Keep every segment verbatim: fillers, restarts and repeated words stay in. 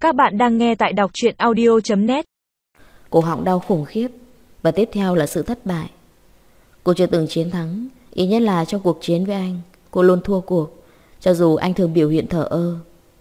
Các bạn đang nghe tại đọc truyện audio chấm net. Cổ họng đau khủng khiếp. Và tiếp theo là sự thất bại. Cô chưa từng chiến thắng. Ý nhất là trong cuộc chiến với anh, cô luôn thua cuộc, cho dù anh thường biểu hiện thờ ơ.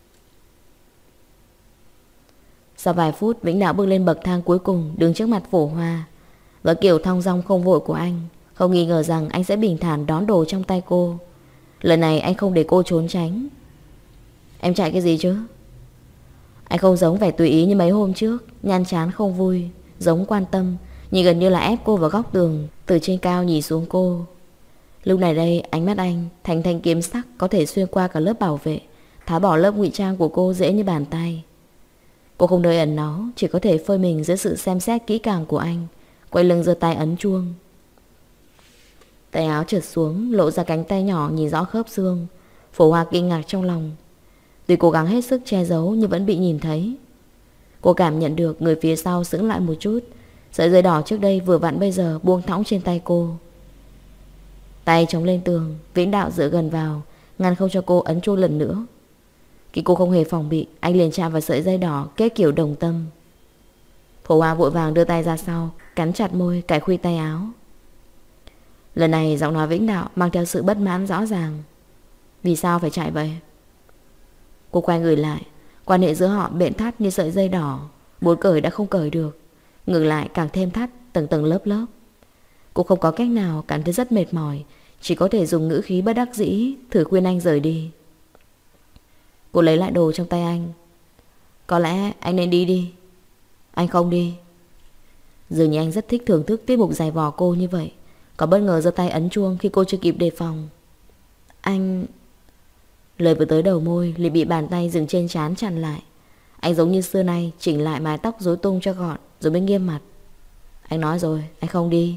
Sau vài phút, Vĩnh Đạo bước lên bậc thang cuối cùng, đứng trước mặt Phổ Hoa. Và kiểu thong dong không vội của anh, không nghi ngờ rằng anh sẽ bình thản đón đồ trong tay cô. Lần này anh không để cô trốn tránh. Em chạy cái gì chứ? Anh không giống vẻ tùy ý như mấy hôm trước, nhăn chán không vui, giống quan tâm, nhìn gần như là ép cô vào góc tường, từ trên cao nhìn xuống cô. Lúc này đây, ánh mắt anh thành thanh kiếm sắc có thể xuyên qua cả lớp bảo vệ, tháo bỏ lớp ngụy trang của cô dễ như bàn tay. Cô không nơi ẩn náu, chỉ có thể phơi mình dưới sự xem xét kỹ càng của anh, quay lưng giơ tay ấn chuông. Tay áo trượt xuống, lộ ra cánh tay nhỏ nhìn rõ khớp xương. Phổ Hoa kinh ngạc trong lòng. Tuy cố gắng hết sức che giấu nhưng vẫn bị nhìn thấy. Cô cảm nhận được người phía sau sững lại một chút. Sợi dây đỏ trước đây vừa vặn bây giờ buông thõng trên tay cô. Tay chống lên tường, Vĩnh Đạo dựa gần vào, ngăn không cho cô ấn chuông lần nữa. Khi cô không hề phòng bị, anh liền chạm vào sợi dây đỏ kết kiểu đồng tâm. Phổ Hoa vội vàng đưa tay ra sau, cắn chặt môi, cài khuy tay áo. Lần này giọng nói Vĩnh Đạo mang theo sự bất mãn rõ ràng. Vì sao phải chạy vậy? Cô quay người lại. Quan hệ giữa họ bện thắt như sợi dây đỏ, muốn cởi đã không cởi được, ngược lại càng thêm thắt tầng tầng lớp lớp. Cô không có cách nào, cảm thấy rất mệt mỏi, chỉ có thể dùng ngữ khí bất đắc dĩ thử khuyên anh rời đi. Cô lấy lại đồ trong tay anh. Có lẽ anh nên đi đi. Anh không đi. Dường như anh rất thích thưởng thức tiết mục giày vò cô như vậy. Có bất ngờ giơ tay ấn chuông khi cô chưa kịp đề phòng. Anh... Lời vừa tới đầu môi liền bị bàn tay dừng trên trán chặn lại. Anh giống như xưa nay chỉnh lại mái tóc rối tung cho gọn, rồi mới nghiêm mặt. Anh nói rồi, anh không đi.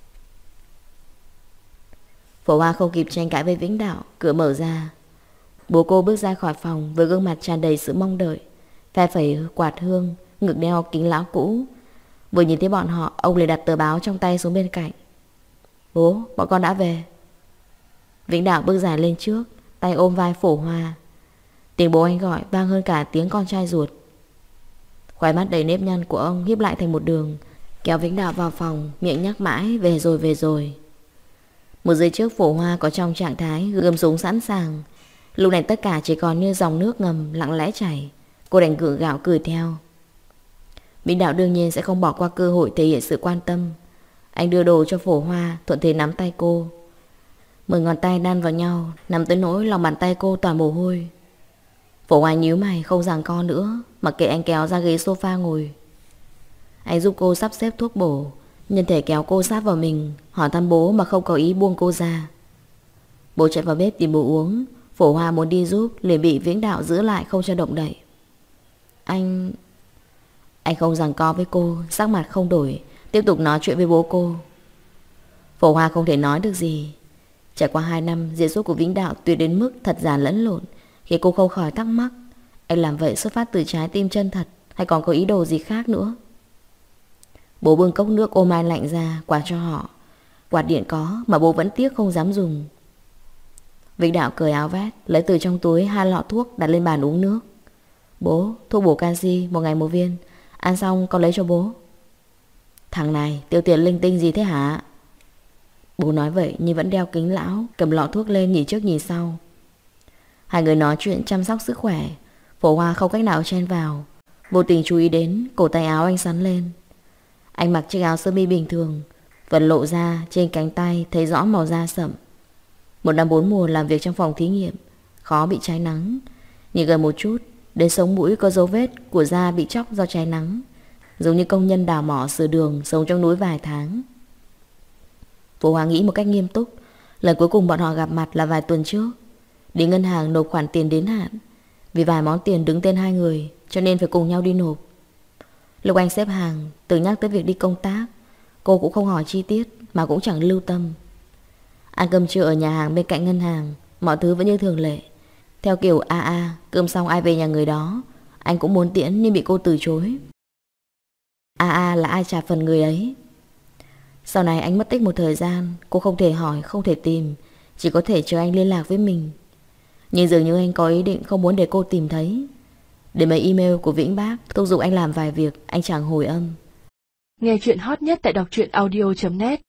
Phổ Hoa không kịp tranh cãi với Vĩnh Đạo, cửa mở ra. Bố cô bước ra khỏi phòng với gương mặt tràn đầy sự mong đợi, phe phẩy quạt hương, ngực đeo kính lão cũ. Vừa nhìn thấy bọn họ, ông liền đặt tờ báo trong tay xuống bên cạnh. Bố, bọn con đã về. Vĩnh Đạo bước dài lên trước, tay ôm vai Phổ Hoa. Tiếng bố anh gọi vang hơn cả tiếng con trai ruột. Khóe mắt đầy nếp nhăn của ông híp lại thành một đường, kéo Vĩnh Đạo vào phòng, miệng nhắc mãi về rồi về rồi. Một giây trước Phổ Hoa có trong trạng thái gươm súng sẵn sàng. Lúc này tất cả chỉ còn như dòng nước ngầm lặng lẽ chảy. Cô đành gượng gạo cười theo. Vĩnh Đạo đương nhiên sẽ không bỏ qua cơ hội thể hiện sự quan tâm. Anh đưa đồ cho Phổ Hoa, thuận thế nắm tay cô. Mười ngón tay đan vào nhau, nắm tới nỗi lòng bàn tay cô toàn mồ hôi. Phổ Hoa nhíu mày không giằng co nữa, mặc kệ anh kéo ra ghế sofa ngồi. Anh giúp cô sắp xếp thuốc bổ, nhân thể kéo cô sát vào mình, hỏi thăm bố mà không có ý buông cô ra. Bố chạy vào bếp tìm bố uống. Phổ Hoa muốn đi giúp, liền bị Vĩnh Đạo giữ lại không cho động đậy. Anh... Anh không giằng co với cô, sắc mặt không đổi, tiếp tục nói chuyện với bố cô. Phổ Hoa không thể nói được gì. Trải qua hai năm, diễn xuất của Vĩnh Đạo tuyệt đến mức thật giả lẫn lộn, khiến cô không khỏi thắc mắc. Anh làm vậy xuất phát từ trái tim chân thật, hay còn có ý đồ gì khác nữa? Bố bưng cốc nước ô mai lạnh ra, quạt cho họ. Quạt điện có, mà bố vẫn tiếc không dám dùng. Vĩnh Đạo cởi áo vest, lấy từ trong túi hai lọ thuốc đặt lên bàn uống nước. Bố, thuốc bổ canxi, một ngày một viên. Ăn xong con lấy cho bố. Thằng này, tiêu tiền linh tinh gì thế hả? Bố nói vậy nhưng vẫn đeo kính lão, cầm lọ thuốc lên nhìn trước nhìn sau. Hai người nói chuyện chăm sóc sức khỏe. Phổ Hoa không cách nào chen vào, vô tình chú ý đến cổ tay áo anh sắn lên. Anh mặc chiếc áo sơ mi bình thường, vẫn lộ ra trên cánh tay thấy rõ màu da sậm. Một năm bốn mùa làm việc trong phòng thí nghiệm, khó bị cháy nắng. Nhìn gần một chút, đến sống mũi có dấu vết của da bị chóc do cháy nắng, giống như công nhân đào mỏ sửa đường sống trong núi vài tháng. Phổ Hoa nghĩ một cách nghiêm túc. Lần cuối cùng bọn họ gặp mặt là vài tuần trước. Đi ngân hàng nộp khoản tiền đến hạn. Vì vài món tiền đứng tên hai người, cho nên phải cùng nhau đi nộp. Lúc anh xếp hàng, từng nhắc tới việc đi công tác, cô cũng không hỏi chi tiết, mà cũng chẳng lưu tâm. Ăn cơm trưa ở nhà hàng bên cạnh ngân hàng, mọi thứ vẫn như thường lệ. Theo kiểu a a, cơm xong ai về nhà người đó. Anh cũng muốn tiễn nhưng bị cô từ chối. a a là ai trả phần người ấy. Sau này anh mất tích một thời gian, cô không thể hỏi, không thể tìm, chỉ có thể chờ anh liên lạc với mình. Nhưng dường như anh có ý định không muốn để cô tìm thấy. Để mấy email của Vĩnh Bác thúc giục anh làm vài việc, anh chẳng hồi âm. Nghe chuyện hot nhất tại đọc truyện audio chấm net.